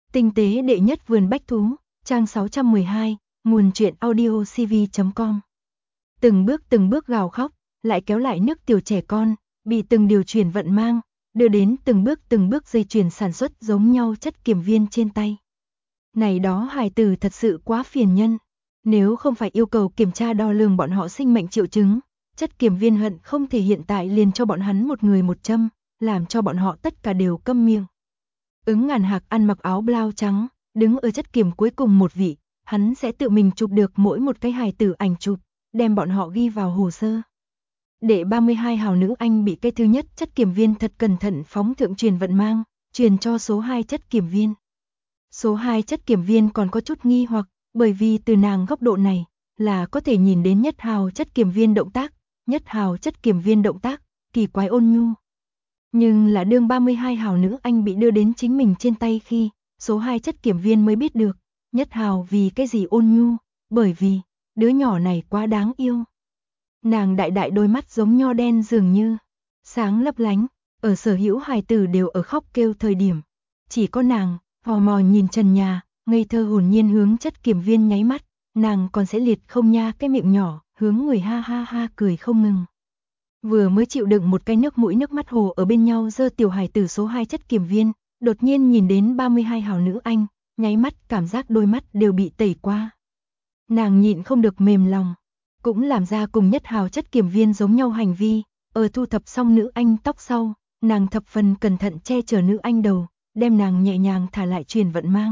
Tinh tế đệ nhất vườn bách thú, trang 612, nguồn truyện audio cv.com. Từng bước gào khóc, lại kéo lại nước tiểu trẻ con, bị từng điều chuyển vận mang, đưa đến từng bước dây chuyền sản xuất giống nhau chất kiểm viên trên tay. Này đó hài tử thật sự quá phiền nhân, nếu không phải yêu cầu kiểm tra đo lường bọn họ sinh mệnh triệu chứng, chất kiểm viên hận không thể hiện tại liền cho bọn hắn một người một châm, làm cho bọn họ tất cả đều câm miệng. Ứng Ngàn Hạc ăn mặc áo blau trắng, đứng ở chất kiểm cuối cùng một vị, hắn sẽ tự mình chụp được mỗi một cái hài tử ảnh chụp, đem bọn họ ghi vào hồ sơ. Đệ 32 hào nữ anh bị cái thứ nhất chất kiểm viên thật cẩn thận phóng thượng truyền vận mang, truyền cho số 2 chất kiểm viên. Số 2 chất kiểm viên còn có chút nghi hoặc, bởi vì từ nàng góc độ này, là có thể nhìn đến Nhất Hào chất kiểm viên động tác, Nhất Hào chất kiểm viên động tác, kỳ quái ôn nhu. Nhưng là đương 32 hào nữ anh bị đưa đến chính mình trên tay khi, số 2 chất kiểm viên mới biết được, Nhất Hào vì cái gì ôn nhu, bởi vì, đứa nhỏ này quá đáng yêu. Nàng đại đôi mắt giống nho đen dường như, sáng lấp lánh, ở sở hữu hài tử đều ở khóc kêu thời điểm. Chỉ có nàng, hò mò nhìn trần nhà, ngây thơ hồn nhiên hướng chất kiểm viên nháy mắt, nàng còn sẽ liệt không nha cái miệng nhỏ, hướng người ha ha ha cười không ngừng. Vừa mới chịu đựng một cái nước mũi nước mắt hồ ở bên nhau dơ tiểu hài tử số 2 chất kiểm viên, đột nhiên nhìn đến 32 hào nữ anh, nháy mắt cảm giác đôi mắt đều bị tẩy qua. Nàng nhịn không được mềm lòng, cũng làm ra cùng Nhất Hào chất kiểm viên giống nhau hành vi, ở thu thập xong nữ anh tóc sau, nàng thập phần cẩn thận che chở nữ anh đầu, đem nàng nhẹ nhàng thả lại truyền vận mang.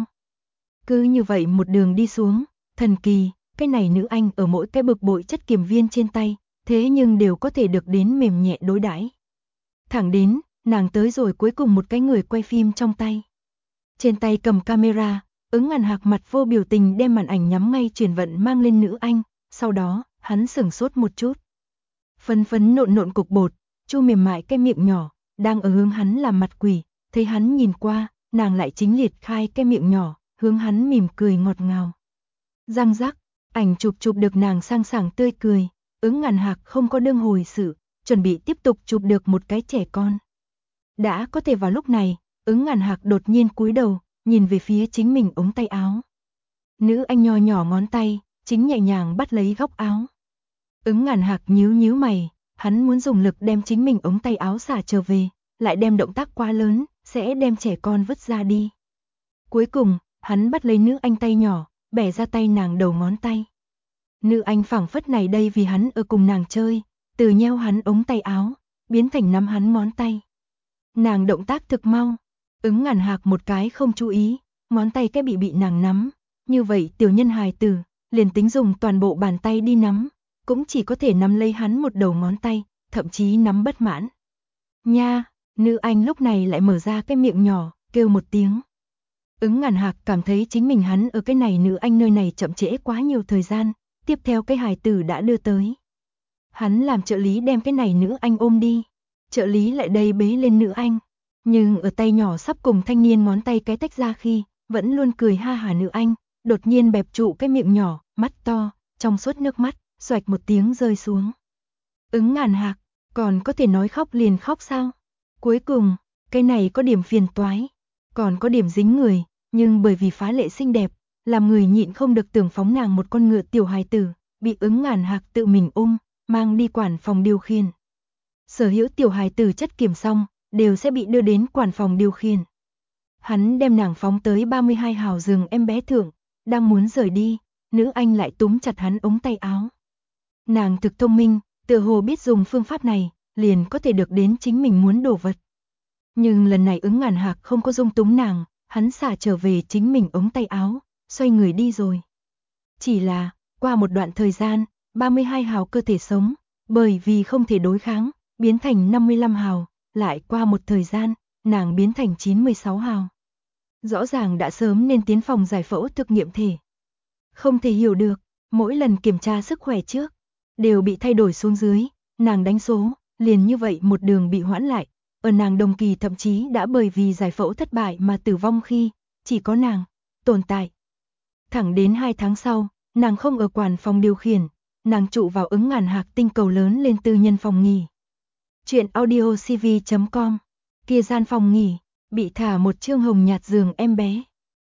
Cứ như vậy một đường đi xuống, thần kỳ, cái này nữ anh ở mỗi cái bực bội chất kiểm viên trên tay, thế nhưng đều có thể được đến mềm nhẹ đối đãi. Thẳng đến, nàng tới rồi cuối cùng một cái người quay phim trong tay. Trên tay cầm camera, Ứng Ngàn Hạc mặt vô biểu tình đem màn ảnh nhắm ngay truyền vận mang lên nữ anh, sau đó, hắn sửng sốt một chút. Phấn nộn cục bột, chu mềm mại cái miệng nhỏ, đang ở hướng hắn làm mặt quỷ, thấy hắn nhìn qua, nàng lại chính liệt khai cái miệng nhỏ, hướng hắn mỉm cười ngọt ngào. Răng rắc, ảnh chụp được nàng sang sảng tươi cười, Ứng Ngàn Hạc không có đương hồi sự, chuẩn bị tiếp tục chụp được một cái trẻ con. Đã có thể vào lúc này, Ứng Ngàn Hạc đột nhiên cúi đầu, nhìn về phía chính mình ống tay áo. Nữ anh nho nhỏ ngón tay, chính nhẹ nhàng bắt lấy góc áo. Ứng Ngàn Hạc nhíu mày, hắn muốn dùng lực đem chính mình ống tay áo xả trở về, lại đem động tác quá lớn, sẽ đem trẻ con vứt ra đi. Cuối cùng, hắn bắt lấy nữ anh tay nhỏ, bẻ ra tay nàng đầu ngón tay. Nữ anh phảng phất này đây vì hắn ở cùng nàng chơi, từ nheo hắn ống tay áo, biến thành nắm hắn ngón tay. Nàng động tác thực mau, Ứng Ngàn Hạc một cái không chú ý, ngón tay cái bị nàng nắm, như vậy tiểu nhân hài tử, liền tính dùng toàn bộ bàn tay đi nắm, cũng chỉ có thể nắm lấy hắn một đầu ngón tay, thậm chí nắm bất mãn. Nha, nữ anh lúc này lại mở ra cái miệng nhỏ, kêu một tiếng. Ứng Ngàn Hạc cảm thấy chính mình hắn ở cái này nữ anh nơi này chậm trễ quá nhiều thời gian, tiếp theo cái hài tử đã đưa tới. Hắn làm trợ lý đem cái này nữ anh ôm đi, trợ lý lại đây bế lên nữ anh, nhưng ở tay nhỏ sắp cùng thanh niên ngón tay cái tách ra khi, vẫn luôn cười ha hả nữ anh, đột nhiên bẹp trụ cái miệng nhỏ, mắt to, trong suốt nước mắt, xoạch một tiếng rơi xuống. Ứng Ngàn Hạc, còn có thể nói khóc liền khóc sao? Cuối cùng, cái này có điểm phiền toái, còn có điểm dính người, nhưng bởi vì phá lệ xinh đẹp, làm người nhịn không được tưởng phóng nàng một con ngựa tiểu hài tử, bị Ứng Ngàn Hạc tự mình ôm, mang đi quản phòng điều khiển. Sở hữu tiểu hài tử chất kiểm xong, đều sẽ bị đưa đến quản phòng điều khiển. Hắn đem nàng phóng tới 32 hào giường em bé thượng, đang muốn rời đi, nữ anh lại túm chặt hắn ống tay áo. Nàng thực thông minh, tựa hồ biết dùng phương pháp này, liền có thể được đến chính mình muốn đồ vật. Nhưng lần này Ứng Ngàn Hạc không có dung túng nàng, hắn xả trở về chính mình ống tay áo, xoay người đi rồi. Chỉ là, qua một đoạn thời gian, 32 hào cơ thể sống, bởi vì không thể đối kháng, biến thành 55 hào, lại qua một thời gian, nàng biến thành 96 hào. Rõ ràng đã sớm nên tiến phòng giải phẫu thực nghiệm thể. Không thể hiểu được, mỗi lần kiểm tra sức khỏe trước, đều bị thay đổi xuống dưới, nàng đánh số, liền như vậy một đường bị hoãn lại, ở nàng đồng kỳ thậm chí đã bởi vì giải phẫu thất bại mà tử vong khi, chỉ có nàng, tồn tại. Thẳng đến 2 tháng sau, nàng không ở quản phòng điều khiển, nàng trụ vào Ứng Ngàn Hạc tinh cầu lớn lên tư nhân phòng nghỉ. Chuyện audio cv.com, kia gian phòng nghỉ, bị thả một chương hồng nhạt giường em bé.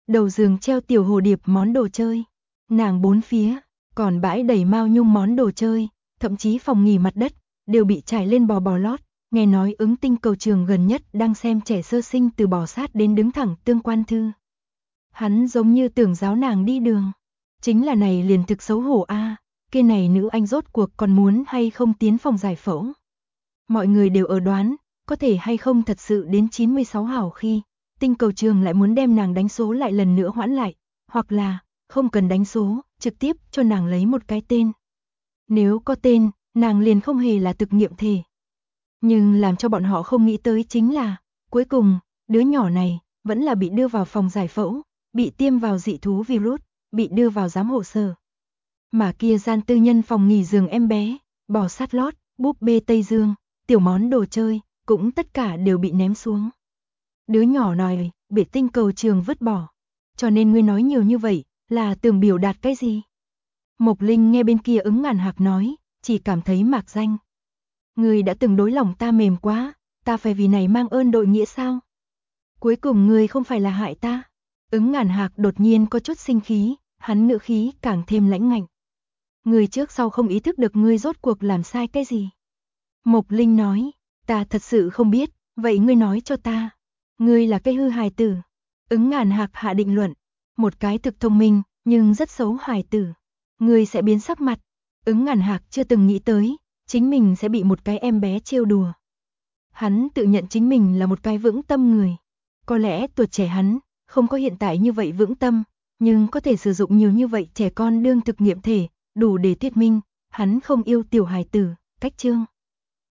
đầu giường treo tiểu hồ điệp món đồ chơi, nàng bốn phía, còn bãi đầy mao nhung món đồ chơi, thậm chí phòng nghỉ mặt đất, đều bị trải lên bò lót, nghe nói Ứng Tinh cầu trường gần nhất đang xem trẻ sơ sinh từ bò sát đến đứng thẳng tương quan thư. Hắn giống như tưởng giáo nàng đi đường, chính là này liền thực xấu hổ a, kia này nữ anh rốt cuộc còn muốn hay không tiến phòng giải phẫu. Mọi người đều ở đoán, có thể hay không thật sự đến 96 hảo khi, Tinh cầu trường lại muốn đem nàng đánh số lại lần nữa hoãn lại, hoặc là, không cần đánh số, trực tiếp cho nàng lấy một cái tên. Nếu có tên, nàng liền không hề là thực nghiệm thể. Nhưng làm cho bọn họ không nghĩ tới chính là, cuối cùng, đứa nhỏ này, vẫn là bị đưa vào phòng giải phẫu, bị tiêm vào dị thú virus, bị đưa vào giám hộ sở. Mà kia gian tư nhân phòng nghỉ giường em bé, bò sát lót, búp bê Tây Dương, tiểu món đồ chơi, cũng tất cả đều bị ném xuống. Đứa nhỏ này, bị Tinh cầu trường vứt bỏ. Cho nên ngươi nói nhiều như vậy, là tưởng biểu đạt cái gì? Mộc Linh nghe bên kia Ứng Ngàn Hạc nói, chỉ cảm thấy mạc danh. Ngươi đã từng đối lòng ta mềm quá, ta phải vì này mang ơn đội nghĩa sao? Cuối cùng ngươi không phải là hại ta. Ứng Ngàn Hạc đột nhiên có chút sinh khí, hắn ngữ khí càng thêm lãnh ngạnh. Ngươi trước sau không ý thức được ngươi rốt cuộc làm sai cái gì. Mộc Linh nói, ta thật sự không biết, vậy ngươi nói cho ta. Ngươi là cái hư hài tử. Ứng Ngàn Hạc hạ định luận, một cái thực thông minh, nhưng rất xấu hài tử. Ngươi sẽ biến sắc mặt. Ứng Ngàn Hạc chưa từng nghĩ tới, chính mình sẽ bị một cái em bé trêu đùa. Hắn tự nhận chính mình là một cái vững tâm người. Có lẽ tuổi trẻ hắn, không có hiện tại như vậy vững tâm, nhưng có thể sử dụng nhiều như vậy trẻ con đương thực nghiệm thể, đủ để thuyết minh, hắn không yêu tiểu hài tử, cách chương.